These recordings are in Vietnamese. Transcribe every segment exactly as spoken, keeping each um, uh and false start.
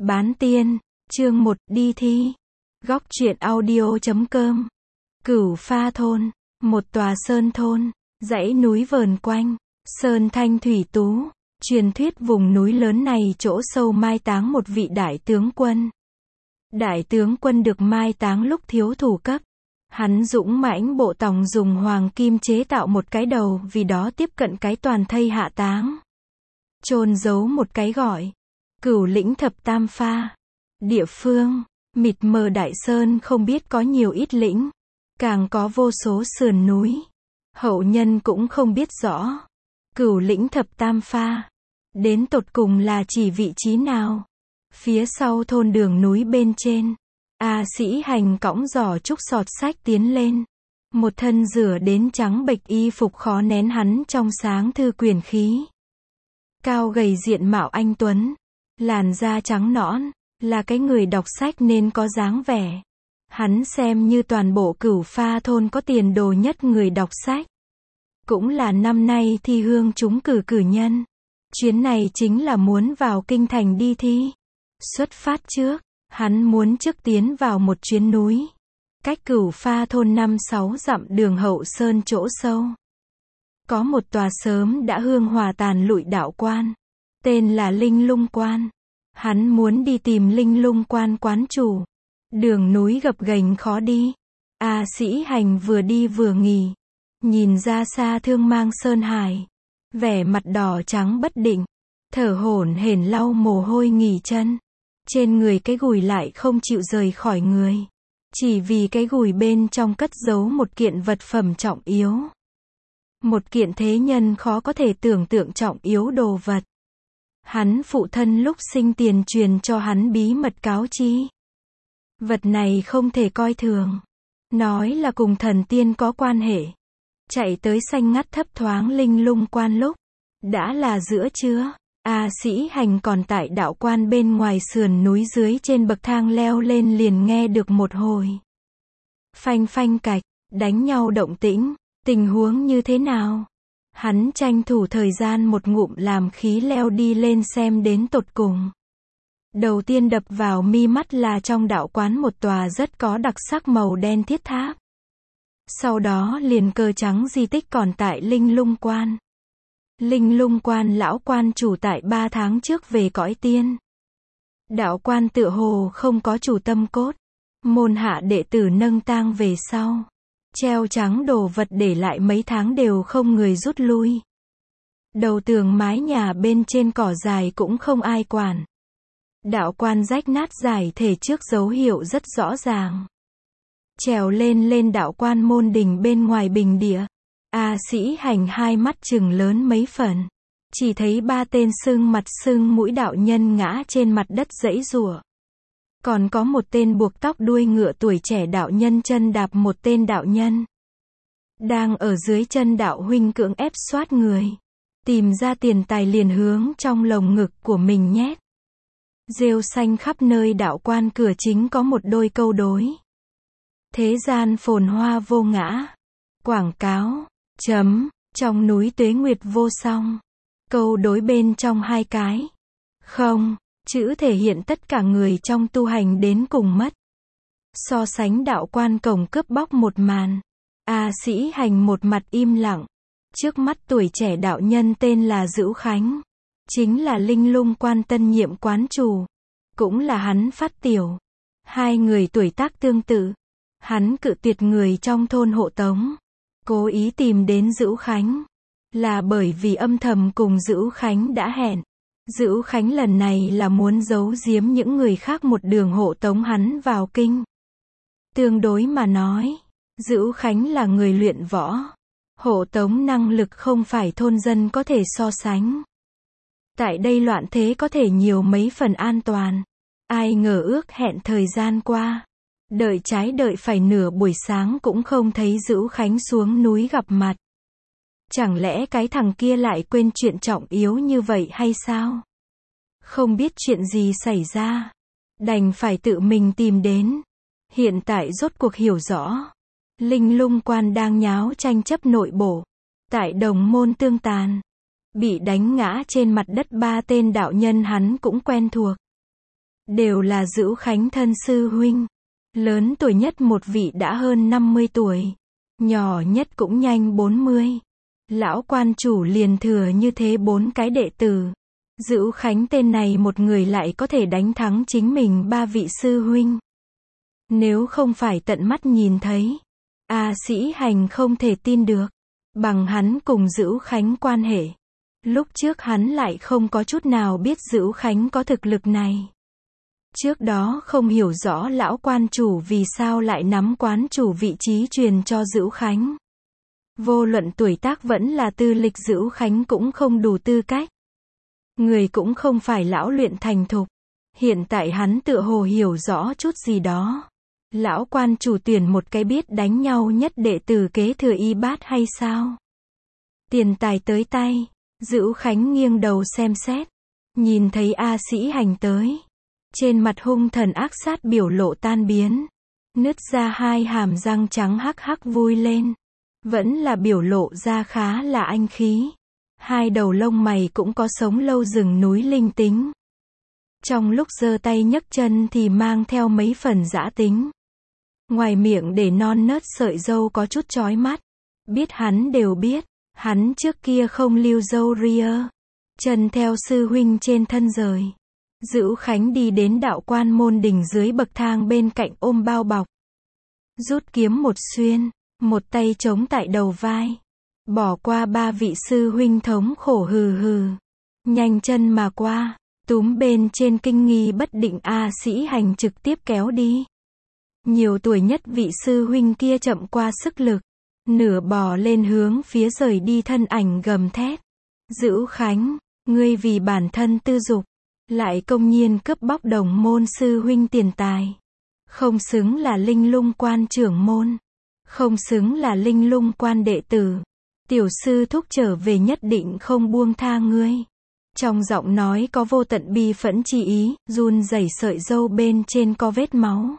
Bán tiên, chương một, đi thi. Góc truyện audio chấm com. Cửu Pha thôn, một tòa sơn thôn, dãy núi vờn quanh, sơn thanh thủy tú. Truyền thuyết vùng núi lớn này chỗ sâu mai táng một vị đại tướng quân. Đại tướng quân được mai táng lúc thiếu thủ cấp. Hắn dũng mãnh bộ tòng dùng hoàng kim chế tạo một cái đầu, vì đó tiếp cận cái toàn thây hạ táng. Chôn giấu một cái gọi Cửu lĩnh thập tam pha. Địa phương mịt mờ đại sơn không biết có nhiều ít lĩnh, càng có vô số sườn núi. Hậu nhân cũng không biết rõ Cửu lĩnh thập tam pha đến tột cùng là chỉ vị trí nào. Phía sau thôn đường núi bên trên, A Sĩ Hành cõng giỏ trúc sọt sách tiến lên. Một thân rửa đến trắng bệch y phục khó nén hắn trong sáng thư quyền khí. Cao gầy diện mạo anh tuấn, làn da trắng nõn, là cái người đọc sách nên có dáng vẻ. Hắn xem như toàn bộ Cửu Pha thôn có tiền đồ nhất người đọc sách. Cũng là năm nay thi hương trúng cử cử nhân. Chuyến này chính là muốn vào kinh thành đi thi. Xuất phát trước, hắn muốn trước tiến vào một chuyến núi. Cách Cửu Pha thôn năm sáu dặm đường Hậu Sơn chỗ sâu. Có một tòa sớm đã hương hòa tàn lụi đạo quan. Tên là Linh Lung Quan. Hắn muốn đi tìm Linh Lung Quan quán chủ. Đường núi gập ghềnh khó đi. A Sĩ Hành vừa đi vừa nghỉ. Nhìn ra xa thương mang sơn hải. Vẻ mặt đỏ trắng bất định. Thở hổn hển lau mồ hôi nghỉ chân. Trên người cái gùi lại không chịu rời khỏi người. Chỉ vì cái gùi bên trong cất giấu một kiện vật phẩm trọng yếu. Một kiện thế nhân khó có thể tưởng tượng trọng yếu đồ vật. Hắn phụ thân lúc sinh tiền truyền cho hắn bí mật cáo chi. Vật này không thể coi thường. Nói là cùng thần tiên có quan hệ. Chạy tới xanh ngắt thấp thoáng Linh Lung Quan lúc đã là giữa trưa. A Sĩ Hành còn tại đạo quan bên ngoài sườn núi dưới trên bậc thang leo lên liền nghe được một hồi phanh phanh cạch, đánh nhau động tĩnh. Tình huống như thế nào? Hắn tranh thủ thời gian một ngụm làm khí leo đi lên xem đến tột cùng. Đầu tiên đập vào mi mắt là trong đạo quán một tòa rất có đặc sắc màu đen thiết tháp. Sau đó liền cờ trắng di tích còn tại Linh Lung Quan. Linh Lung Quan lão quan chủ tại ba tháng trước về cõi tiên. Đạo quan tựa hồ không có chủ tâm cốt. Môn hạ đệ tử nâng tang về sau. Treo trắng đồ vật để lại mấy tháng đều không người rút lui. Đầu tường mái nhà bên trên cỏ dài cũng không ai quản. Đạo quan rách nát giải thể trước dấu hiệu rất rõ ràng. Trèo lên lên đạo quan môn đình bên ngoài bình địa. A Sĩ Hành hai mắt trừng lớn mấy phần. Chỉ thấy ba tên sưng mặt sưng mũi đạo nhân ngã trên mặt đất giãy giụa. Còn có một tên buộc tóc đuôi ngựa tuổi trẻ đạo nhân chân đạp một tên đạo nhân. Đang ở dưới chân đạo huynh cưỡng ép xoát người. Tìm ra tiền tài liền hướng trong lồng ngực của mình nhét. Rêu xanh khắp nơi đạo quan cửa chính có một đôi câu đối. Thế gian phồn hoa vô ngã. Quảng cáo. Chấm. Trong núi tuế nguyệt vô song. Câu đối bên trong hai cái. Không. Chữ thể hiện tất cả người trong tu hành đến cùng mất. So sánh đạo quan cổng cướp bóc một màn. A Sĩ Hành một mặt im lặng. Trước mắt tuổi trẻ đạo nhân tên là Dữu Khánh. Chính là Linh Lung Quan tân nhiệm quán chủ. Cũng là hắn phát tiểu. Hai người tuổi tác tương tự. Hắn cự tuyệt người trong thôn hộ tống. Cố ý tìm đến Dữu Khánh. Là bởi vì âm thầm cùng Dữu Khánh đã hẹn. Dữu Khánh lần này là muốn giấu giếm những người khác một đường hộ tống hắn vào kinh. Tương đối mà nói, Dữu Khánh là người luyện võ. Hộ tống năng lực không phải thôn dân có thể so sánh. Tại đây loạn thế có thể nhiều mấy phần an toàn. Ai ngờ ước hẹn thời gian qua. Đợi trái đợi phải nửa buổi sáng cũng không thấy Dữu Khánh xuống núi gặp mặt. Chẳng lẽ cái thằng kia lại quên chuyện trọng yếu như vậy hay sao? Không biết chuyện gì xảy ra. Đành phải tự mình tìm đến. Hiện tại rốt cuộc hiểu rõ. Linh Lung Quan đang nháo tranh chấp nội bộ. Tại đồng môn tương tàn. Bị đánh ngã trên mặt đất ba tên đạo nhân hắn cũng quen thuộc. đều là Dữu Khánh thân sư huynh. Lớn tuổi nhất một vị đã hơn năm mươi tuổi, nhỏ nhất cũng nhanh bốn mươi. Lão quan chủ liền thừa như thế bốn cái đệ tử. Dữu Khánh tên này một người lại có thể đánh thắng chính mình ba vị sư huynh. Nếu không phải tận mắt nhìn thấy, A Sĩ Hành không thể tin được. Bằng hắn cùng Dữu Khánh quan hệ, lúc trước hắn lại không có chút nào biết Dữu Khánh có thực lực này. Trước đó không hiểu rõ lão quan chủ vì sao lại nắm quán chủ vị trí truyền cho Dữu Khánh. Vô luận tuổi tác vẫn là tư lịch, Dữu Khánh cũng không đủ tư cách. Người cũng không phải lão luyện thành thục. Hiện tại hắn tựa hồ hiểu rõ chút gì đó. Lão quan chủ tuyển một cái biết đánh nhau nhất đệ tử kế thừa y bát hay sao? Tiền tài tới tay, Dữu Khánh nghiêng đầu xem xét, nhìn thấy A Sĩ Hành tới. Trên mặt hung thần ác sát biểu lộ tan biến, nứt ra hai hàm răng trắng hắc hắc vui lên. Vẫn là biểu lộ ra khá là anh khí. Hai đầu lông mày cũng có sống lâu rừng núi linh tính. Trong lúc giơ tay nhấc chân thì mang theo mấy phần dã tính. Ngoài miệng để non nớt sợi râu có chút chói mắt. Biết hắn đều biết, hắn trước kia không lưu râu ria. Chân theo sư huynh trên thân rời. Dữu Khánh đi đến đạo quan môn đình dưới bậc thang bên cạnh ôm bao bọc. Rút kiếm một xuyên, một tay chống tại đầu vai. Bỏ qua ba vị sư huynh thống khổ hừ hừ. Nhanh chân mà qua, túm bên trên kinh nghi bất định A Sĩ Hành trực tiếp kéo đi. Nhiều tuổi nhất vị sư huynh kia chậm qua sức lực. Nửa bò lên hướng phía rời đi thân ảnh gầm thét. Dữu Khánh, ngươi vì bản thân tư dục, lại công nhiên cướp bóc đồng môn sư huynh tiền tài. Không xứng là Linh Lung quan trưởng môn. Không xứng là Linh Lung quan đệ tử. Tiểu sư thúc trở về nhất định không buông tha ngươi. Trong giọng nói có vô tận bi phẫn chi ý, run rẩy sợi râu bên trên có vết máu.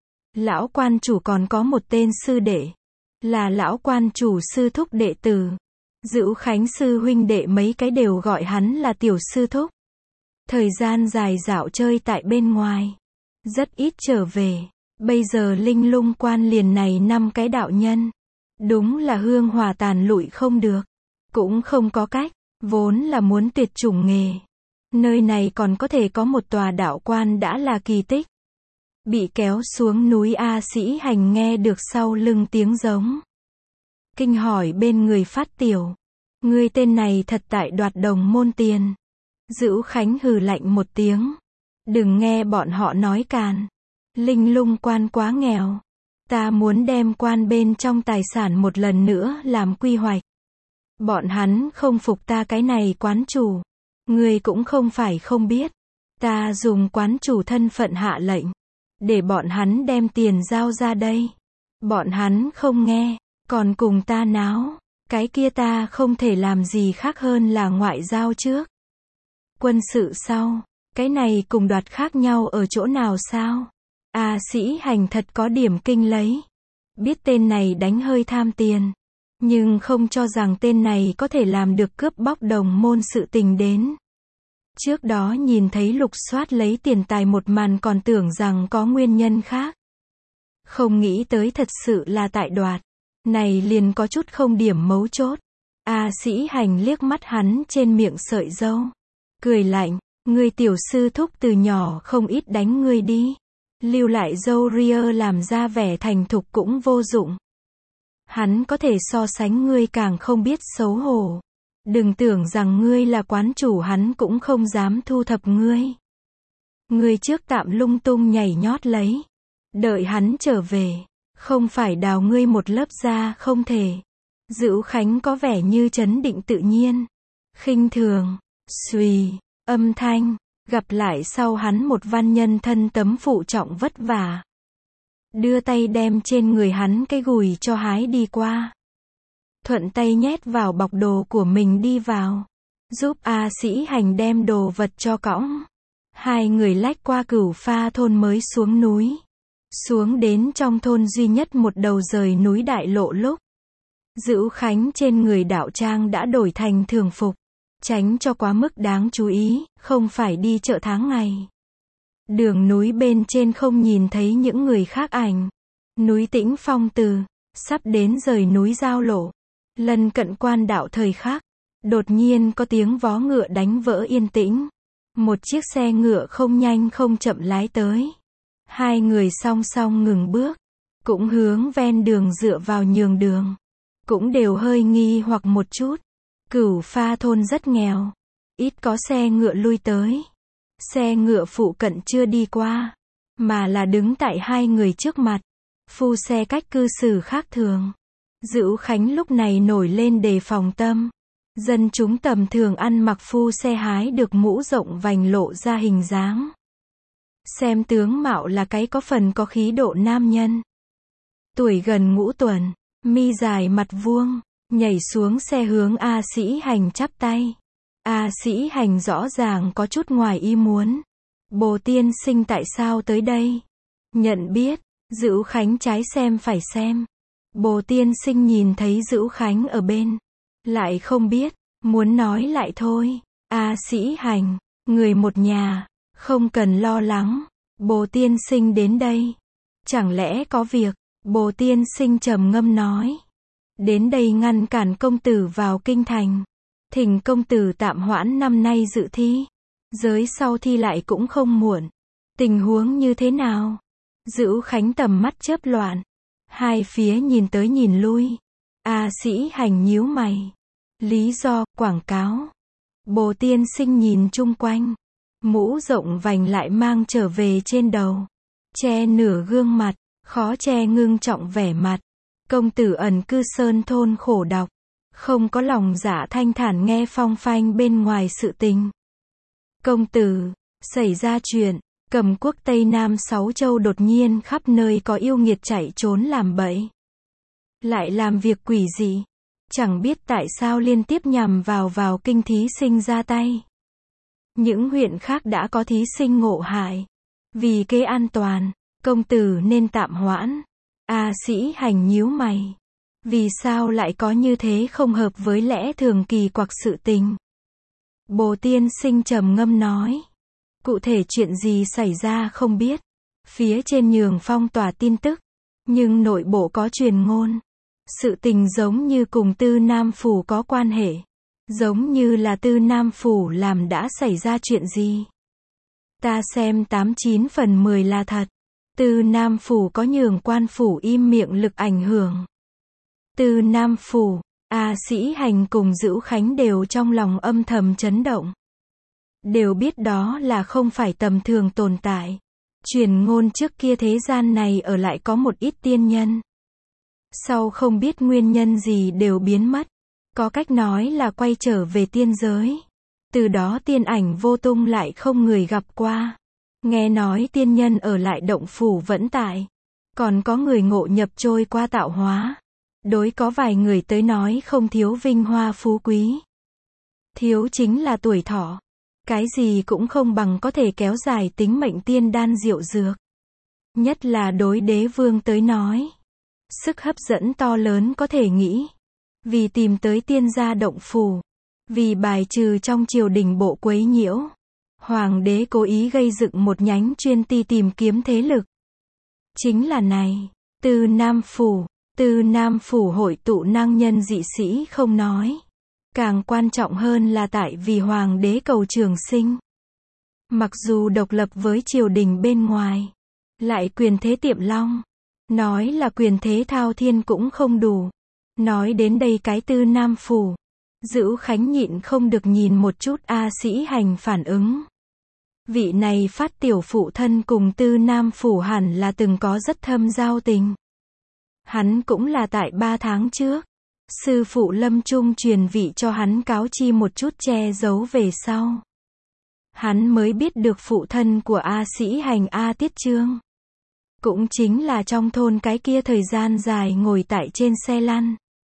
Lão quan chủ còn có một tên sư đệ, là lão quan chủ sư thúc đệ tử. Dữu Khánh sư huynh đệ mấy cái đều gọi hắn là tiểu sư thúc. Thời gian dài dạo chơi tại bên ngoài, rất ít trở về. Bây giờ Linh Lung quan liền này năm cái đạo nhân. Đúng là hương hòa tàn lụi không được. Cũng không có cách, vốn là muốn tuyệt chủng nghề. Nơi này còn có thể có một tòa đạo quan đã là kỳ tích. Bị kéo xuống núi A Sĩ Hành nghe được sau lưng tiếng giống. Kinh hỏi bên người phát tiểu. Ngươi tên này thật tại đoạt đồng môn tiền. Dữu Khánh hừ lạnh một tiếng. Đừng nghe bọn họ nói càn. Linh Lung quan quá nghèo. Ta muốn đem quan bên trong tài sản một lần nữa làm quy hoạch. Bọn hắn không phục ta cái này quán chủ. Ngươi cũng không phải không biết. Ta dùng quán chủ thân phận hạ lệnh. Để bọn hắn đem tiền giao ra đây. Bọn hắn không nghe, còn cùng ta náo. Cái kia ta không thể làm gì khác hơn là ngoại giao trước. Quân sự sau. Cái này cùng đoạt khác nhau ở chỗ nào sao? A Sĩ Hành thật có điểm kinh lấy. Biết tên này đánh hơi tham tiền. Nhưng không cho rằng tên này có thể làm được cướp bóc đồng môn sự tình đến. Trước đó nhìn thấy lục soát lấy tiền tài một màn còn tưởng rằng có nguyên nhân khác. Không nghĩ tới thật sự là tại đoạt. Này liền có chút không điểm mấu chốt. A Sĩ Hành liếc mắt hắn trên miệng sợi râu. Cười lạnh, ngươi tiểu sư thúc từ nhỏ không ít đánh ngươi đi. Lưu lại râu ria làm ra vẻ thành thục cũng vô dụng. Hắn có thể so sánh ngươi càng không biết xấu hổ. Đừng tưởng rằng ngươi là quán chủ hắn cũng không dám thu thập ngươi. Ngươi trước tạm lung tung nhảy nhót lấy. Đợi hắn trở về. Không phải đào ngươi một lớp da không thể. Dữu Khánh có vẻ như trấn định tự nhiên. Khinh thường. Xùy. Âm thanh. Gặp lại sau hắn một văn nhân thân tấm phụ trọng vất vả. Đưa tay đem trên người hắn cái gùi cho hái đi qua. Thuận tay nhét vào bọc đồ của mình đi vào. Giúp A Sĩ Hành đem đồ vật cho cõng. Hai người lách qua Cửu Pha thôn mới xuống núi. Xuống đến trong thôn duy nhất một đầu rời núi đại lộ lúc. Dữu Khánh trên người đạo trang đã đổi thành thường phục. Tránh cho quá mức đáng chú ý, không phải đi chợ tháng ngày. Đường núi bên trên không nhìn thấy những người khác ảnh. Núi Tĩnh Phong từ, sắp đến rời núi giao lộ. Lần cận quan đạo thời khắc, đột nhiên có tiếng vó ngựa đánh vỡ yên tĩnh. Một chiếc xe ngựa không nhanh không chậm lái tới. Hai người song song ngừng bước, cũng hướng ven đường dựa vào nhường đường. Cũng đều hơi nghi hoặc một chút. Cửu Pha thôn rất nghèo, ít có xe ngựa lui tới. Xe ngựa phụ cận chưa đi qua, mà là đứng tại hai người trước mặt. Phu xe cách cư xử khác thường. Dữu Khánh lúc này nổi lên đề phòng tâm. Dân chúng tầm thường ăn mặc phu xe hái được mũ rộng vành lộ ra hình dáng. Xem tướng mạo là cái có phần có khí độ nam nhân. Tuổi gần ngũ tuần, mi dài mặt vuông, nhảy xuống xe hướng A Sĩ Hành chắp tay. A Sĩ Hành rõ ràng có chút ngoài ý muốn. Bồ tiên sinh tại sao tới đây? Nhận biết, Dữu Khánh trái xem phải xem. Bồ tiên sinh nhìn thấy Dữu Khánh ở bên. Lại không biết, muốn nói lại thôi. A Sĩ Hành, người một nhà, không cần lo lắng. Bồ tiên sinh đến đây. Chẳng lẽ có việc? Bồ tiên sinh trầm ngâm nói. Đến đây ngăn cản công tử vào kinh thành. Thỉnh công tử tạm hoãn năm nay dự thi. Giới sau thi lại cũng không muộn. Tình huống như thế nào? Dữu Khánh tầm mắt chớp loạn. Hai phía nhìn tới nhìn lui. A Sĩ Hành nhíu mày. Lý do, quảng cáo. Bồ tiên sinh nhìn chung quanh. Mũ rộng vành lại mang trở về trên đầu. Che nửa gương mặt, khó che ngưng trọng vẻ mặt. Công tử ẩn cư sơn thôn khổ độc. Không có lòng dạ thanh thản nghe phong phanh bên ngoài sự tình. Công tử, xảy ra chuyện, Cầm quốc Tây Nam sáu châu đột nhiên khắp nơi có yêu nghiệt chạy trốn làm bậy. Lại làm việc quỷ dị. Chẳng biết tại sao liên tiếp nhằm vào vào kinh thí sinh ra tay. Những huyện khác đã có thí sinh ngộ hại. Vì kế an toàn, công tử nên tạm hoãn. A Sĩ Hành nhíu mày. Vì sao lại có như thế không hợp với lẽ thường kỳ quặc sự tình? Bồ tiên sinh trầm ngâm nói. Cụ thể chuyện gì xảy ra không biết. Phía trên nhường phong tỏa tin tức. Nhưng nội bộ có truyền ngôn. Sự tình giống như cùng Tư Nam Phủ có quan hệ. Giống như là Tư Nam Phủ làm đã xảy ra chuyện gì. Ta xem tám chín phần mười là thật. Tư Nam Phủ có nhường quan phủ im miệng lực ảnh hưởng. Tư Nam Phủ, A Sĩ Hành cùng Dữu Khánh đều trong lòng âm thầm chấn động. Đều biết đó là không phải tầm thường tồn tại. Truyền ngôn trước kia thế gian này ở lại có một ít tiên nhân. Sau không biết nguyên nhân gì đều biến mất. Có cách nói là quay trở về tiên giới. Từ đó tiên ảnh vô tung lại không người gặp qua. Nghe nói tiên nhân ở lại động phủ vẫn tại. Còn có người ngộ nhập trôi qua tạo hóa. Đối có vài người tới nói không thiếu vinh hoa phú quý. Thiếu chính là tuổi thọ. Cái gì cũng không bằng có thể kéo dài tính mệnh tiên đan diệu dược. Nhất là đối đế vương tới nói. Sức hấp dẫn to lớn có thể nghĩ. Vì tìm tới tiên gia động phủ. Vì bài trừ trong triều đình bộ quấy nhiễu. Hoàng đế cố ý gây dựng một nhánh chuyên ti tìm kiếm thế lực. Chính là này. Tư Nam Phủ. Tư Nam Phủ hội tụ năng nhân dị sĩ không nói. Càng quan trọng hơn là tại vì Hoàng đế cầu trường sinh. Mặc dù độc lập với triều đình bên ngoài. Lại quyền thế tiệm long. Nói là quyền thế thao thiên cũng không đủ. Nói đến đây cái Tư Nam Phủ. Dữu Khánh nhịn không được nhìn một chút A Sĩ Hành phản ứng. Vị này phát tiểu phụ thân cùng Tư Nam Phủ hẳn là từng có rất thâm giao tình. Hắn cũng là tại ba tháng trước. Sư phụ lâm trung truyền vị cho hắn cáo chi một chút che giấu về sau. Hắn mới biết được phụ thân của A Sĩ Hành A Tiết Trương. Cũng chính là trong thôn cái kia thời gian dài ngồi tại trên xe lăn.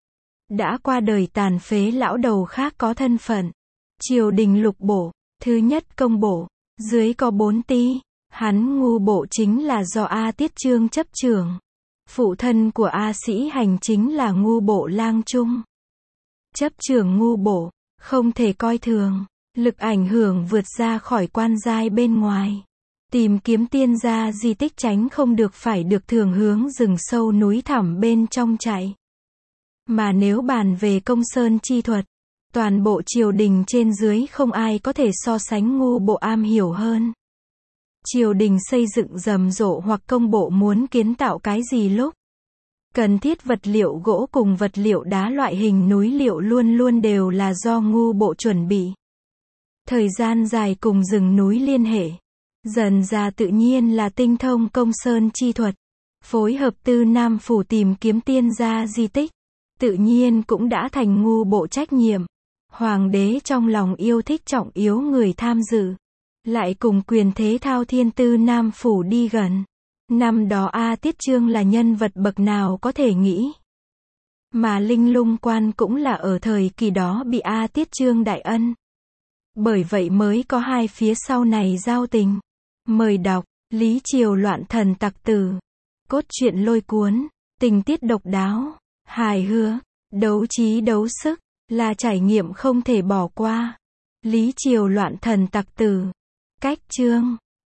Đã qua đời tàn phế lão đầu khác có thân phận. Triều đình lục bổ, thứ nhất công bổ, dưới có bốn ti. Hắn ngu bộ chính là do A Tiết Trương chấp trưởng. Phụ thân của A Sĩ Hành chính là ngu bộ lang trung. Chấp trưởng ngu bộ, không thể coi thường. Lực ảnh hưởng vượt ra khỏi quan giai bên ngoài. Tìm kiếm tiên gia di tích tránh không được phải được thường hướng rừng sâu núi thẳm bên trong chạy. Mà nếu bàn về công sơn chi thuật, toàn bộ triều đình trên dưới không ai có thể so sánh ngu bộ am hiểu hơn. Triều đình xây dựng rầm rộ hoặc công bộ muốn kiến tạo cái gì lúc cần thiết vật liệu gỗ cùng vật liệu đá loại hình núi liệu luôn luôn đều là do ngu bộ chuẩn bị. Thời gian dài cùng rừng núi liên hệ, dần ra tự nhiên là tinh thông công sơn chi thuật, phối hợp Tư Nam Phủ tìm kiếm tiên gia di tích, tự nhiên cũng đã thành ngu bộ trách nhiệm. Hoàng đế trong lòng yêu thích trọng yếu người tham dự, lại cùng quyền thế thao thiên Tư Nam Phủ đi gần. Năm đó A Tiết Trương là nhân vật bậc nào có thể nghĩ. Mà Linh Lung Quan cũng là ở thời kỳ đó bị A Tiết Trương đại ân. Bởi vậy mới có hai phía sau này giao tình. Mời đọc, Lý Triều loạn thần tặc tử. Cốt truyện lôi cuốn, tình tiết độc đáo, hài hước, đấu trí đấu sức, là trải nghiệm không thể bỏ qua. Lý Triều loạn thần tặc tử. Cách chương